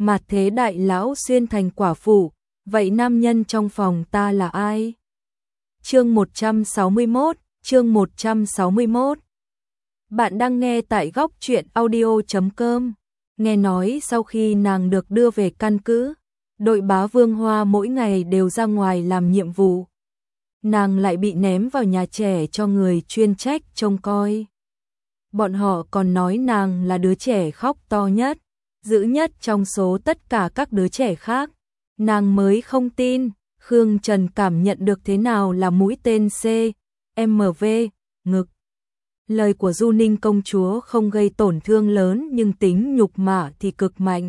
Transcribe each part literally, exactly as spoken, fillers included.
Mạt thế đại lão xuyên thành quả phụ, vậy nam nhân trong phòng ta là ai? Chương một trăm sáu mươi mốt, chương một trăm sáu mươi mốt. Bạn đang nghe tại góc truyện audio chấm com. Nghe nói sau khi nàng được đưa về căn cứ, đội bá Vương Hoa mỗi ngày đều ra ngoài làm nhiệm vụ. Nàng lại bị ném vào nhà trẻ cho người chuyên trách trông coi. Bọn họ còn nói nàng là đứa trẻ khóc to nhất, dữ nhất trong số tất cả các đứa trẻ khác. Nàng mới không tin. Khương Trần cảm nhận được thế nào là mũi tên C M V ngực. Lời của Du Ninh công chúa không gây tổn thương lớn nhưng tính nhục mạ thì cực mạnh.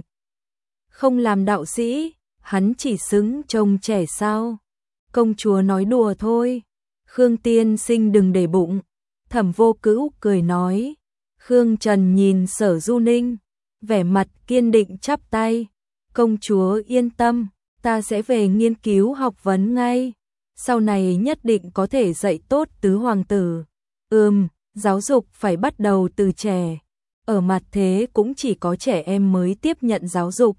Không làm đạo sĩ, hắn chỉ xứng trông trẻ sao? Công chúa nói đùa thôi. Khương tiên sinh đừng để bụng. Thẩm Vô Cữu cười nói. Khương Trần nhìn Sở Du Ninh, vẻ mặt kiên định chắp tay. Công chúa yên tâm, ta sẽ về nghiên cứu học vấn ngay. Sau này nhất định có thể dạy tốt tứ hoàng tử. Ừm, giáo dục phải bắt đầu từ trẻ. Ở mặt thế cũng chỉ có trẻ em mới tiếp nhận giáo dục.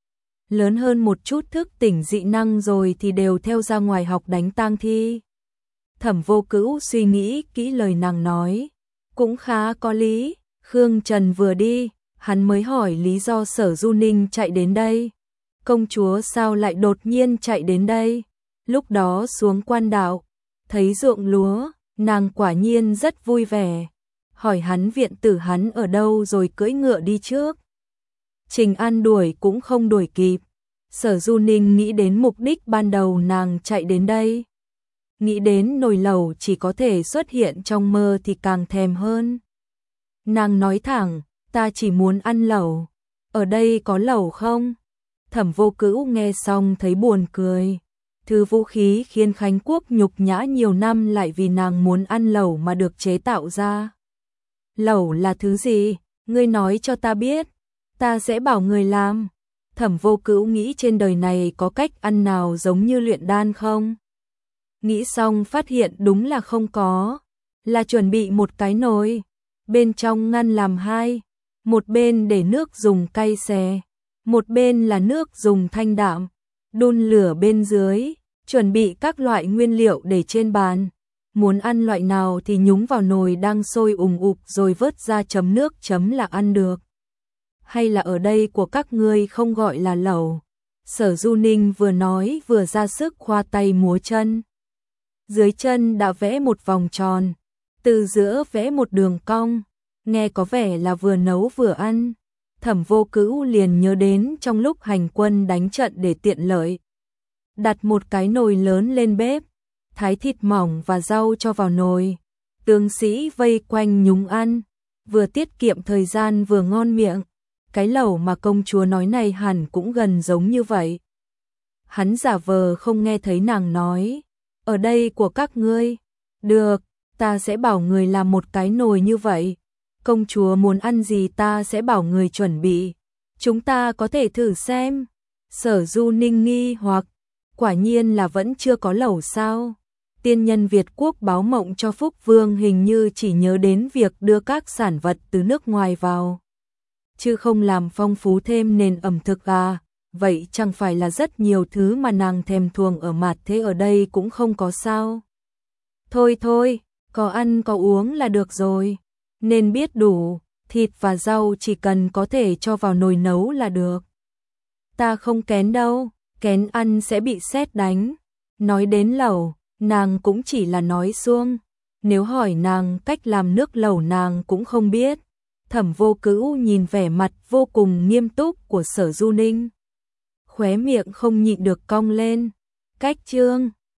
Lớn hơn một chút thức tỉnh dị năng rồi thì đều theo ra ngoài học đánh tang thi. Thẩm Vô Cữu suy nghĩ kỹ lời nàng nói. Cũng khá có lý. Khương Trần vừa đi, hắn mới hỏi lý do Sở Du Ninh chạy đến đây. Công chúa sao lại đột nhiên chạy đến đây? Lúc đó xuống quan đạo, thấy ruộng lúa, nàng quả nhiên rất vui vẻ. Hỏi hắn viện tử hắn ở đâu rồi cưỡi ngựa đi trước. Trình An đuổi cũng không đuổi kịp. Sở Du Ninh nghĩ đến mục đích ban đầu nàng chạy đến đây. Nghĩ đến nồi lẩu chỉ có thể xuất hiện trong mơ thì càng thèm hơn. Nàng nói thẳng, ta chỉ muốn ăn lẩu. Ở đây có lẩu không? Thẩm Vô Cữu nghe xong thấy buồn cười. Thứ vũ khí khiến Khánh Quốc nhục nhã nhiều năm lại vì nàng muốn ăn lẩu mà được chế tạo ra. Lẩu là thứ gì? Ngươi nói cho ta biết. Ta sẽ bảo người làm. Thẩm Vô Cữu nghĩ trên đời này có cách ăn nào giống như luyện đan không? Nghĩ xong phát hiện đúng là không có. Là chuẩn bị một cái nồi. Bên trong ngăn làm hai. Một bên để nước dùng cay xè. Một bên là nước dùng thanh đạm. Đun lửa bên dưới. Chuẩn bị các loại nguyên liệu để trên bàn. Muốn ăn loại nào thì nhúng vào nồi đang sôi ùng ục rồi vớt ra chấm nước chấm là ăn được. Hay là ở đây của các ngươi không gọi là lẩu? Sở Du Ninh vừa nói vừa ra sức khoa tay múa chân. Dưới chân đã vẽ một vòng tròn, từ giữa vẽ một đường cong, nghe có vẻ là vừa nấu vừa ăn. Thẩm Vô Cữu liền nhớ đến trong lúc hành quân đánh trận để tiện lợi. Đặt một cái nồi lớn lên bếp, thái thịt mỏng và rau cho vào nồi. Tướng sĩ vây quanh nhúng ăn, vừa tiết kiệm thời gian vừa ngon miệng. Cái lẩu mà công chúa nói này hẳn cũng gần giống như vậy. Hắn giả vờ không nghe thấy nàng nói. Ở đây của các ngươi. Được, ta sẽ bảo người làm một cái nồi như vậy. Công chúa muốn ăn gì ta sẽ bảo người chuẩn bị. Chúng ta có thể thử xem. Sở Du Ninh nghi hoặc. Quả nhiên là vẫn chưa có lẩu sao. Tiên nhân Việt Quốc báo mộng cho Phúc Vương hình như chỉ nhớ đến việc đưa các sản vật từ nước ngoài vào, chứ không làm phong phú thêm nền ẩm thực à. Vậy chẳng phải là rất nhiều thứ mà nàng thèm thuồng ở mặt thế ở đây cũng không có sao? Thôi thôi, có ăn có uống là được rồi. Nên biết đủ, thịt và rau chỉ cần có thể cho vào nồi nấu là được. Ta không kén đâu, kén ăn sẽ bị sét đánh. Nói đến lẩu, nàng cũng chỉ là nói suông. Nếu hỏi nàng cách làm nước lẩu nàng cũng không biết. Thẩm Vô Cữu nhìn vẻ mặt vô cùng nghiêm túc của Sở Du Ninh, khóe miệng không nhịn được cong lên. Cách chương